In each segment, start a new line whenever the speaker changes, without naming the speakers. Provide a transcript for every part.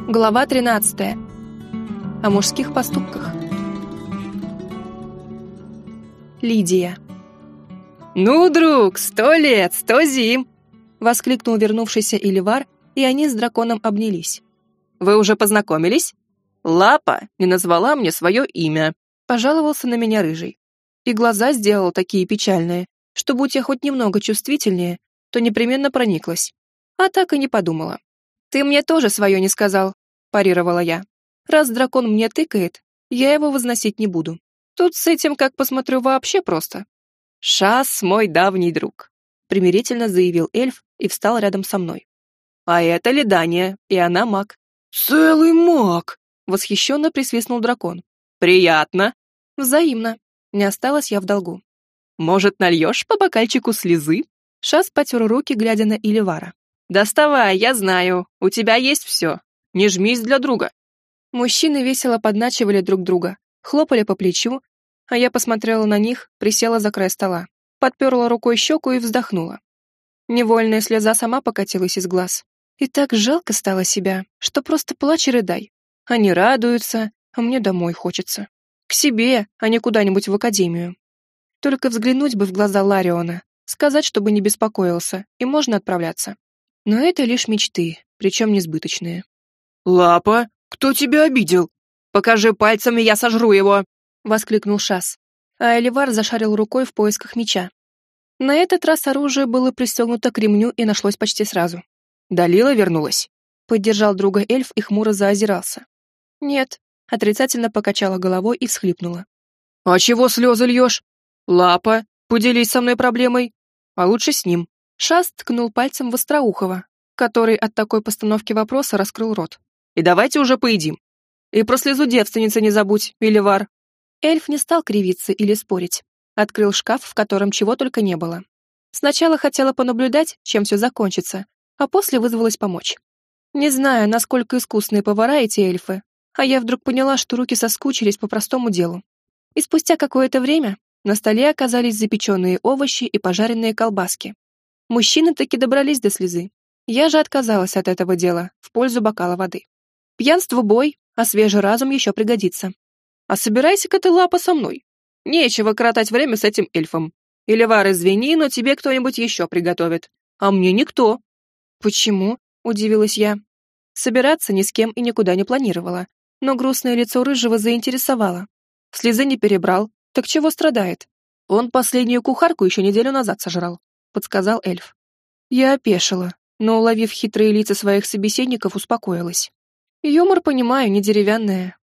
Глава 13. О мужских поступках. Лидия.
«Ну, друг, 100 лет, 100 зим!»
— воскликнул вернувшийся Иливар, и они с драконом обнялись.
«Вы уже познакомились? Лапа не назвала мне свое имя», —
пожаловался на меня рыжий. И глаза сделал такие печальные, что будь я хоть немного чувствительнее, то непременно прониклась. А так и не подумала. «Ты мне тоже свое не сказал», — парировала я. «Раз дракон мне тыкает, я его возносить не буду. Тут с этим, как посмотрю, вообще просто».
«Шас мой давний друг», — примирительно заявил эльф и встал рядом со мной. «А это Ледания, и она маг».
«Целый маг!» — восхищенно присвистнул дракон.
«Приятно».
«Взаимно. Не осталась я в долгу».
«Может, нальешь по бокальчику слезы?»
Шас потер руки, глядя на Иливара.
«Доставай, я знаю, у тебя есть все. Не жмись для друга».
Мужчины весело подначивали друг друга, хлопали по плечу, а я посмотрела на них, присела за край стола, подперла рукой щеку и вздохнула. Невольная слеза сама покатилась из глаз. И так жалко стало себя, что просто плачь и рыдай. Они радуются, а мне домой хочется. К себе, а не куда-нибудь в академию. Только взглянуть бы в глаза Лариона, сказать, чтобы не беспокоился, и можно отправляться. Но это лишь мечты, причем несбыточные.
«Лапа, кто тебя обидел? Покажи пальцем, и я сожру его!»
— воскликнул Шас. А Эливар зашарил рукой в поисках меча. На этот раз оружие было пристегнуто к ремню и нашлось почти сразу.
«Далила вернулась?»
— поддержал друга эльф и хмуро заозирался. «Нет», — отрицательно покачала головой и всхлипнула.
«А чего слезы льешь? Лапа, поделись со мной проблемой. А лучше с ним».
Шас ткнул пальцем в Остроухова, который от такой постановки вопроса раскрыл рот.
«И давайте уже поедим. И про слезу девственницы не забудь, Иливар».
Эльф не стал кривиться или спорить. Открыл шкаф, в котором чего только не было. Сначала хотела понаблюдать, чем все закончится, а после вызвалась помочь. Не знаю, насколько искусные повара эти эльфы, а я вдруг поняла, что руки соскучились по простому делу. И спустя какое-то время на столе оказались запеченные овощи и пожаренные колбаски. Мужчины таки добрались до слезы. Я же отказалась от этого дела в пользу бокала воды. Пьянство бой, а свежий разум еще пригодится.
«А собирайся-ка ты, Лапа, со мной. Нечего коротать время с этим эльфом. Иливар, извини, но тебе кто-нибудь еще приготовит. А мне никто».
«Почему?» — удивилась я. Собираться ни с кем и никуда не планировала, но грустное лицо рыжего заинтересовало. Слезы не перебрал, так чего страдает? Он последнюю кухарку еще неделю назад сожрал, подсказал эльф. Я опешила, но, уловив хитрые лица своих собеседников, успокоилась. Юмор, понимаю, не деревянная.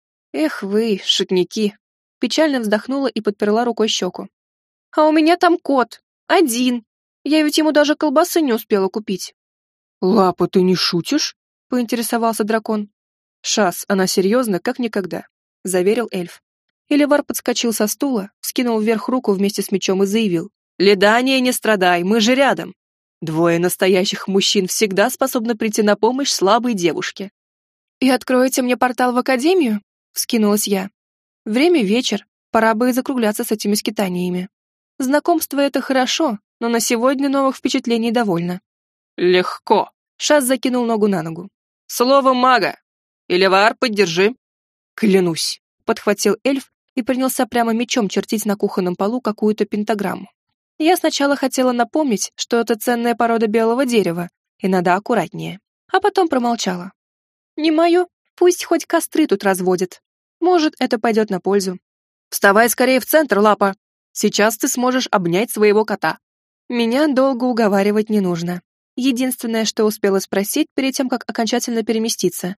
Эх вы, шутники. Печально вздохнула и подперла рукой щеку. А у меня там кот. Один. Я ведь ему даже колбасы не успела купить.
«Лапа, ты не шутишь?»
— поинтересовался дракон. «Шас, она серьезно, как никогда», — заверил эльф. Иливар подскочил со стула, вскинул вверх руку вместе с мечом и заявил.
«Ледания, не страдай, мы же рядом. Двое настоящих мужчин всегда способны прийти на помощь слабой девушке».
«И откроете мне портал в академию?» — вскинулась я. «Время вечер, пора бы и закругляться с этими скитаниями. Знакомство — это хорошо, но на сегодня новых впечатлений довольно».
«Легко», —
Шас закинул ногу на ногу.
«Слово мага. Иливар, поддержи».
«Клянусь», — подхватил эльф и принялся прямо мечом чертить на кухонном полу какую-то пентаграмму. Я сначала хотела напомнить, что это ценная порода белого дерева, и надо аккуратнее, а потом промолчала. «Не мое, пусть хоть костры тут разводят. Может, это пойдет на пользу».
«Вставай скорее в центр, Лапа. Сейчас ты сможешь обнять своего кота».
Меня долго уговаривать не нужно. Единственное, что успела спросить перед тем, как окончательно переместиться.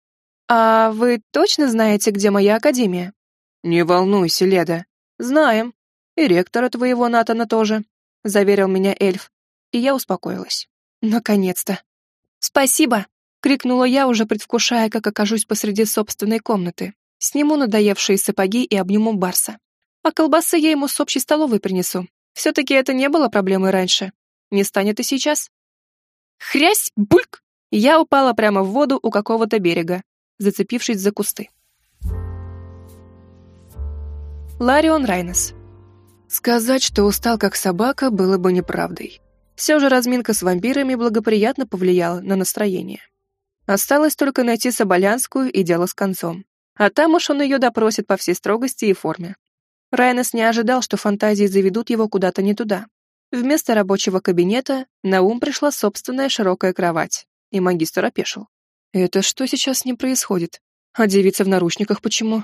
«А вы точно знаете, где моя академия?»
«Не волнуйся, Леда. Знаем. И ректора твоего Натана тоже», — заверил меня эльф. И я успокоилась. Наконец-то. «Спасибо!» — крикнула я, уже предвкушая, как окажусь посреди собственной комнаты. Сниму надоевшие сапоги и обниму Барса. А колбасы я ему с общей столовой принесу. Все-таки это не было проблемой раньше. Не станет и сейчас. Хрясь! Бульк! Я упала прямо в воду у какого-то берега, зацепившись за кусты. Ларион Райнес. Сказать, что устал как собака, было бы неправдой. Все же разминка с вампирами благоприятно повлияла на настроение.
Осталось только найти Соболянскую и дело с концом. А там уж он ее допросит по всей строгости и форме. Райнес не ожидал, что фантазии заведут его куда-то не туда. Вместо рабочего кабинета на ум пришла собственная широкая кровать, и магистр опешил. Это что сейчас с ним происходит? А девица в наручниках почему?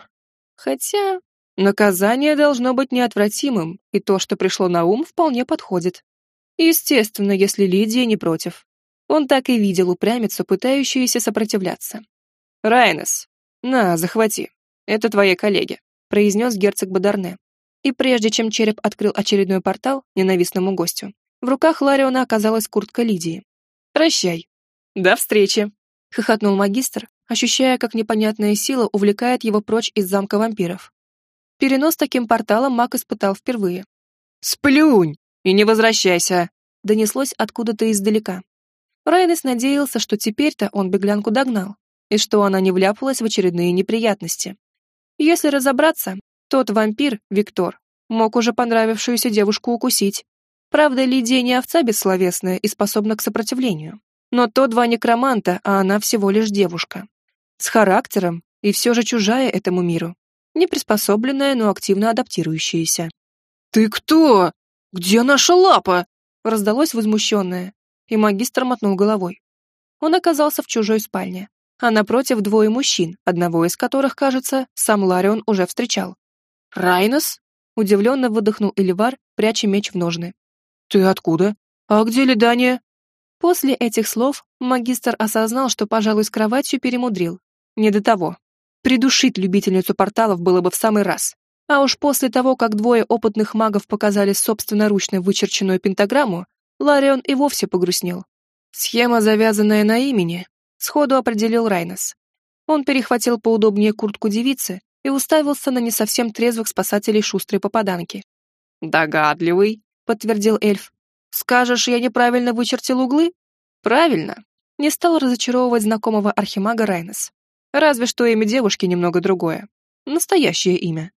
Хотя наказание должно быть неотвратимым, и то, что пришло на ум, вполне подходит. Естественно, если Лидия не против. Он так и видел упрямицу, пытающуюся сопротивляться. «Райнес, на, захвати. Это твои коллеги», — произнес герцог Бадарне. И прежде чем череп открыл очередной портал ненавистному гостю, в руках Лариона оказалась куртка Лидии. «Прощай. До встречи», — хохотнул магистр, ощущая, как непонятная сила увлекает его прочь из замка вампиров. Перенос таким порталом маг испытал впервые. «Сплюнь и не возвращайся», — донеслось откуда-то издалека. Райнес надеялся, что теперь-то он беглянку догнал, и что она не вляпалась в очередные неприятности. Если разобраться, тот вампир, Виктор, мог уже понравившуюся девушку укусить. Правда, Лидия не овца бессловесная и способна к сопротивлению. Но то два некроманта, а она всего лишь девушка. С характером и все же чужая этому миру. Неприспособленная, но активно адаптирующаяся. «Ты кто? Где наша лапа?» Раздалось возмущенное, и магистр мотнул головой. Он оказался в чужой спальне, а напротив двое мужчин, одного из которых, кажется, сам Ларион уже встречал. «Райнес?» — удивленно выдохнул Эливар, пряча меч в ножны. «Ты откуда? А где Ледания?» После этих слов магистр осознал, что, пожалуй, с кроватью перемудрил. Не до того. Придушить любительницу порталов было бы в самый раз. А уж после того, как двое опытных магов показали собственноручно вычерченную пентаграмму, Ларион и вовсе погрустнел. Схема, завязанная на имени, сходу определил Райнес. Он перехватил поудобнее куртку девицы и уставился на не совсем трезвых спасателей шустрой попаданки. «Догадливый», — подтвердил эльф. «Скажешь, я неправильно вычертил углы?» «Правильно». Не стал разочаровывать знакомого архимага Райнес. Разве что имя девушки немного другое. Настоящее имя.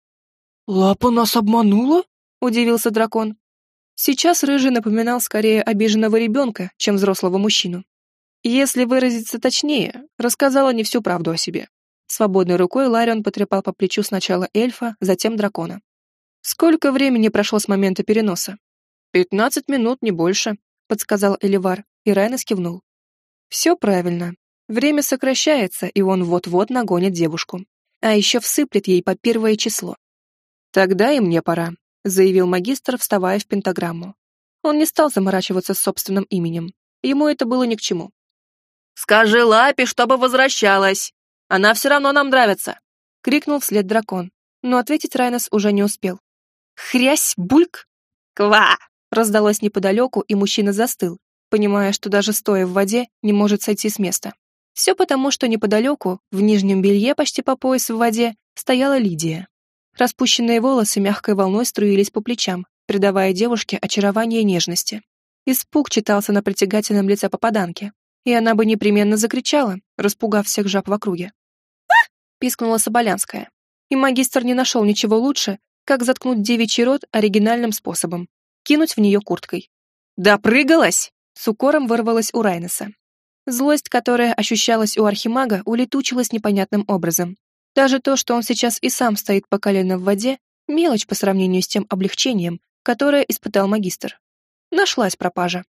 «Лапа нас обманула?» — удивился дракон. Сейчас Рыжий напоминал скорее обиженного ребенка, чем взрослого мужчину. Если выразиться точнее, рассказала не всю правду о себе. Свободной рукой Ларион потрепал по плечу сначала эльфа, затем дракона. «Сколько времени прошло с момента переноса?» 15 минут, не больше», — подсказал Эливар, и Райнес кивнул. «Все правильно. Время сокращается, и он вот-вот нагонит девушку. А еще всыплет ей по первое число». «Тогда и мне пора», — заявил магистр, вставая в пентаграмму. Он не стал заморачиваться с собственным именем. Ему это было ни к чему. «Скажи Лапе, чтобы возвращалась! Она все равно нам нравится!» — крикнул вслед дракон, но ответить Райнес уже не успел. «Хрясь, бульк!» «Ква!» — раздалось неподалеку, и мужчина застыл, понимая, что даже стоя в воде не может сойти с места. Все потому, что неподалеку, в нижнем белье почти по пояс в воде, стояла Лидия. Распущенные волосы мягкой волной струились по плечам, придавая девушке очарование и нежности. Испуг читался на притягательном лице попаданки, и она бы непременно закричала, распугав всех жаб в округе. «А!» — пискнула Соболянская, и магистр не нашел ничего лучше, как заткнуть девичий рот оригинальным способом — кинуть в нее курткой. «Допрыгалась!» — с укором вырвалась у Райнеса. Злость, которая ощущалась у архимага, улетучилась непонятным образом. Даже то, что он сейчас и сам стоит по колено в воде, мелочь по сравнению с тем облегчением, которое испытал магистр. Нашлась пропажа.